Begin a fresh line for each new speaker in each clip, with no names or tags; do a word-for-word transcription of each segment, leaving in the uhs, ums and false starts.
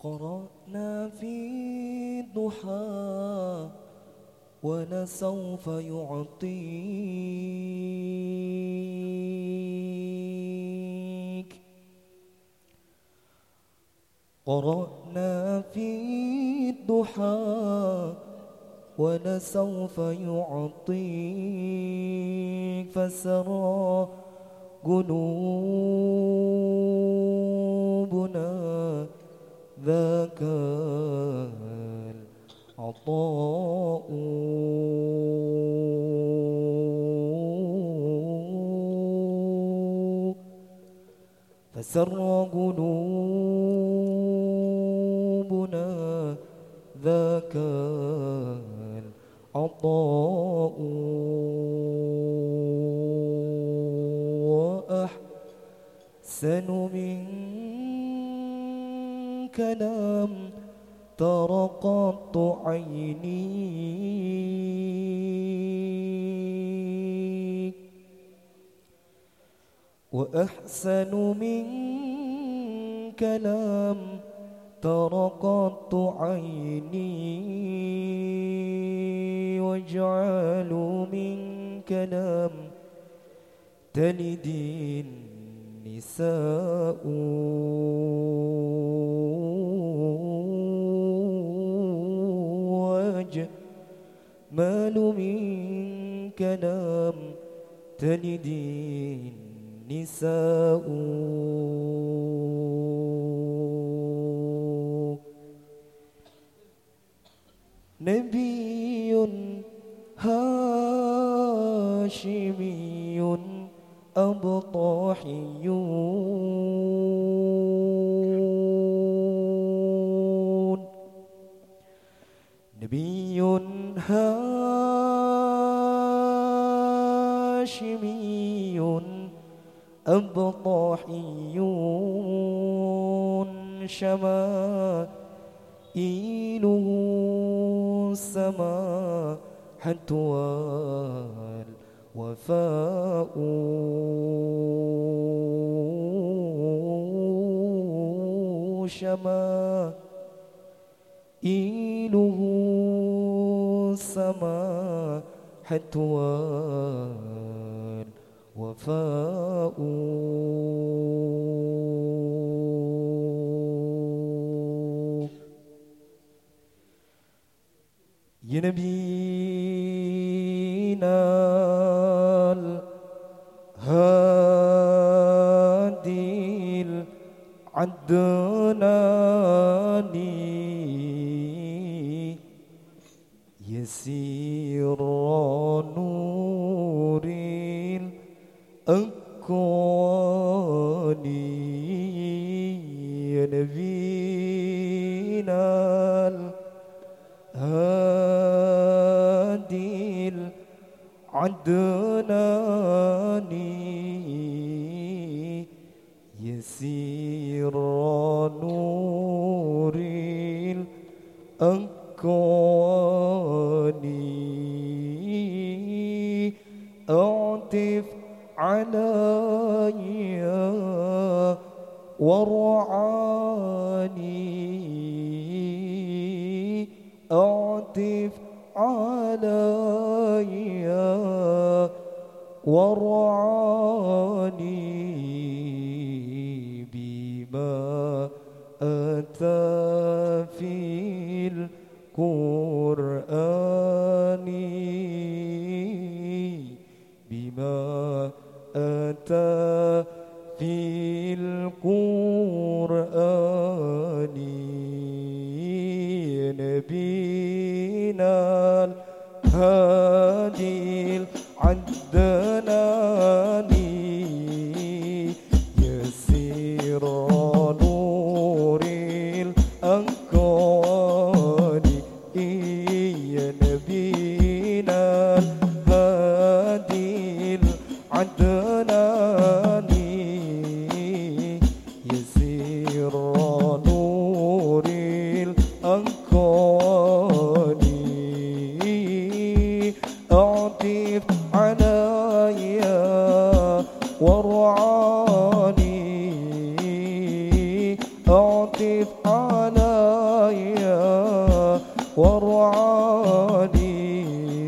قرأنا في الضحى ولسوف يعطيك. قرأنا في الضحى ولسوف يعطيك، فسرى قلوبنا ذاك العطاء. فسرى قلوبنا ذاك العطاء. وأحسن منك لم تر قط عيني، وأحسن منك لم تر قط عيني، واجعل منك لم تلد النساء. واجمل منك لم تلد النساء. نبي هاشمي أبطاحي، نبي هاشمي أبطاحي، شمائله السماحة والوفاء. شمائله السماحة والوفاء. يا نبينا الهادي العدناني، يسير نور الأكوان. يا نبينا الهادي العدناني، يسير نور الأكوان. أعطف علي وارعاني، أعطف علي وارعاني، بما أتى في القرآن، بما أتى في القرآن. نبينا الهادي العدناني، علي وارعاني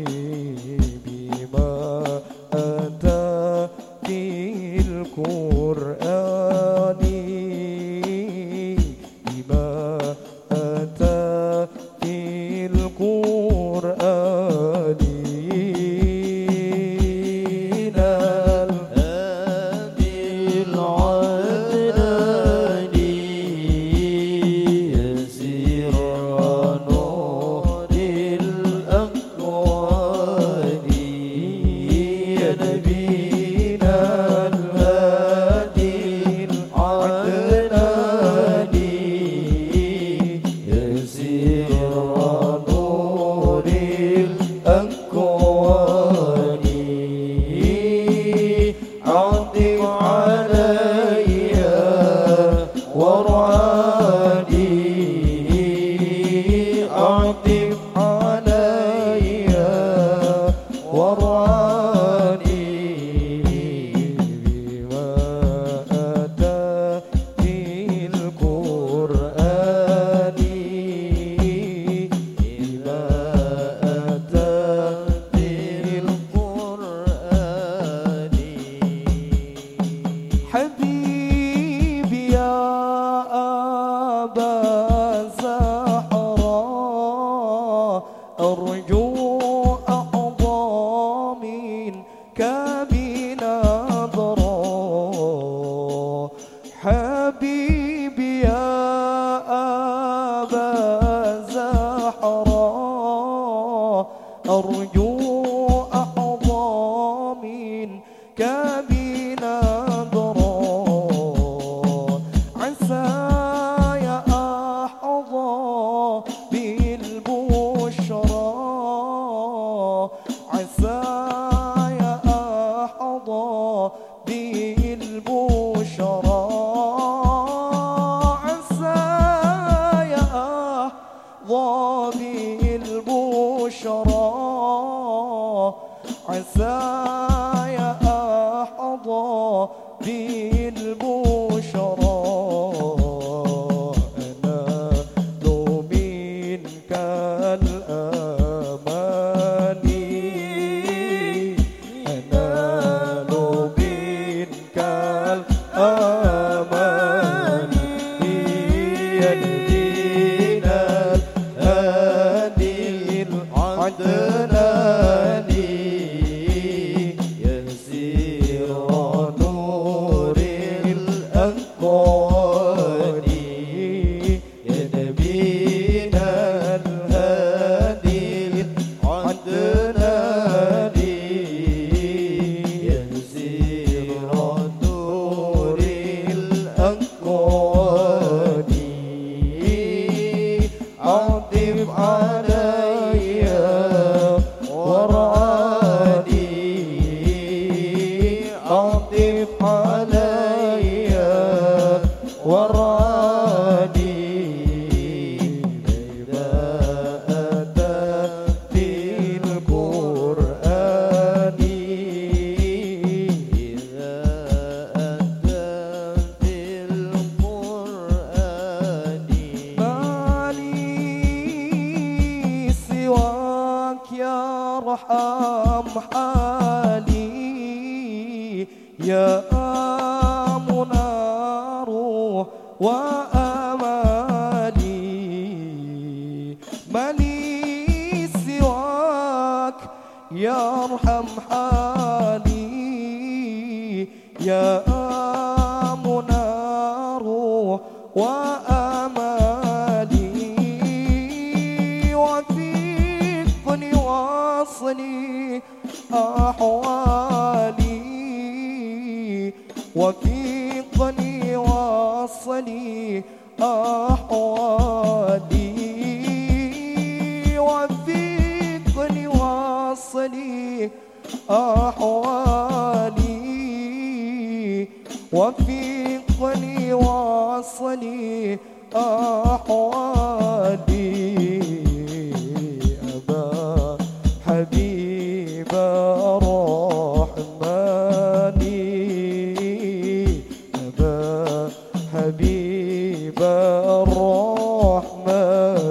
بما أتى في القرآن بما أتى في القرآن حبيبي يا أبا زهراء أرجو أحظى منك بنظرة حبيبي يا أبا زهراء أرجو أحظى منك بنظرة عسى يا أحظى بالبشرى عسى يا أحظى بالبشرى عسى يا أحظى بالبشرى عسى يا أحظى بالبشرى أنال منك الأماني أنال منك الأماني يا الدين الهادي العدناني ارحم حالي يا منار وامالي مالي سواك يرحم حالي يا منار وامالي وثقني واصلي أحوالي وثقني واصلي أحوالي وثقني واصلي أحوالي وثقني واصلي أحوالي أبا حبيب الرحمن أبا حبيب الرحمن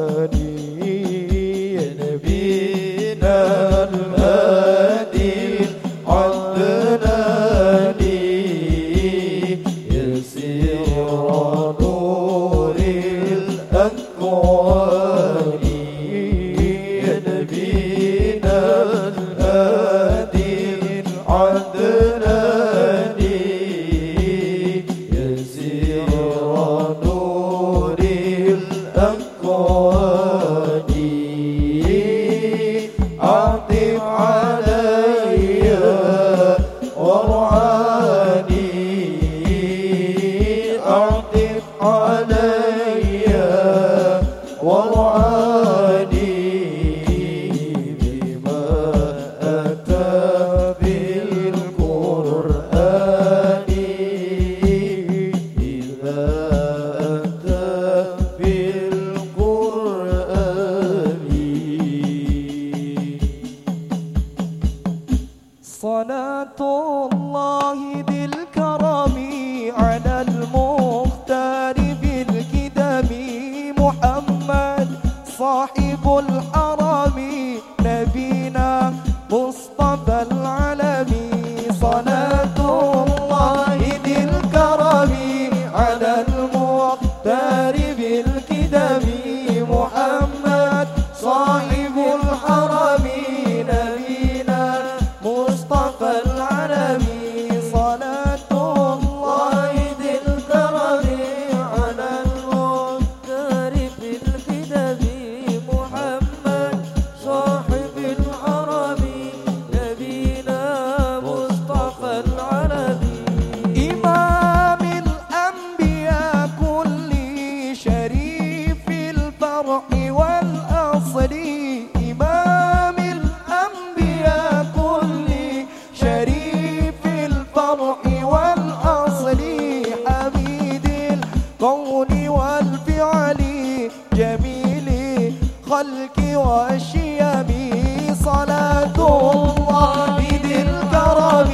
محمد صاحب الحرم نبينا مصطفى العالمي صلاة الله ذي الكرم على المختار بالكدم محمد صاحب الحرم نبينا مصطفى العالمي صلاة الله ذي الكرم على المختار بالكدم محمد صاحب الحرم نبينا مصطفى العالمي إمام الأنبياء كل شريف الفرح والأصل إمام الأنبياء كل شريف الفرح والأصل حميد القول والفعل جميل خلق والشيم صلاة الله ذي الكرم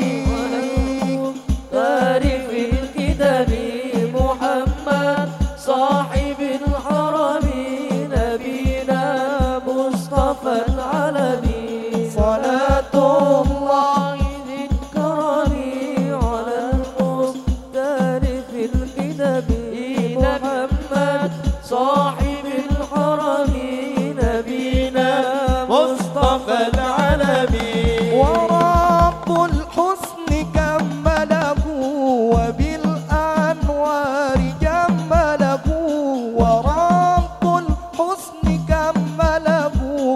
تعرف الكتاب محمد صاحب الحرم نبينا مصطفى العالمي
صلاة الله
ذي الكرم على المختار في الكتاب محمد صاحب الحرم نبينا مصطفى العالمي
ورب الحسن كمله وبالأنوار جمله ورب الحسن كمله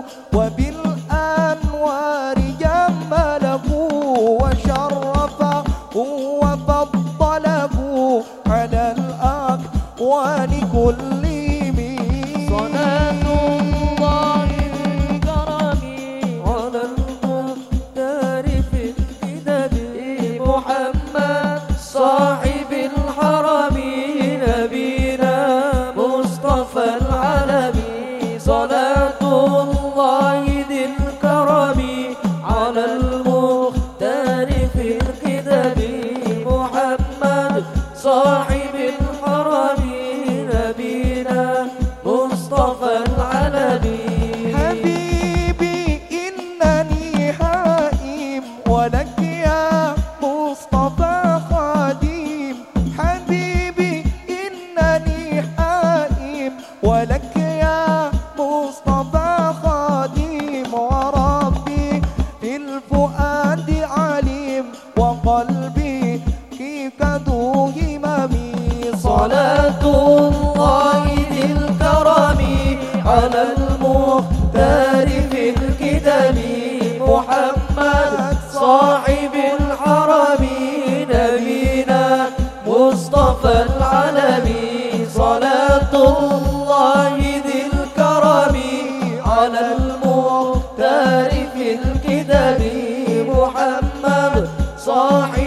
وبالأنوار جمله وشرفه وفضله على الأكوان كلهم
صلاة الله بالكرم على المختار في الكتاب محمد صاحب الحرم نبينا مصطفى العالمي صلاة الله ذي الكرم على المختار في الكتاب محمد صاحب الحرم نبينا مصطفى العالمي
حبيبي إنني هائم ولك يا مصطفى خادم حبيبي إنني هائم ولك يا مصطفى خادم وربي في الفؤاد عليم وقلبي فيك ذو هممي
صلاة الله ذي الكرم على المختار في الكتاب محمد صاحب الحرم نبينا مصطفى العالمي صلاة الله ذي الكرم على المختار في الكتاب محمد صاحب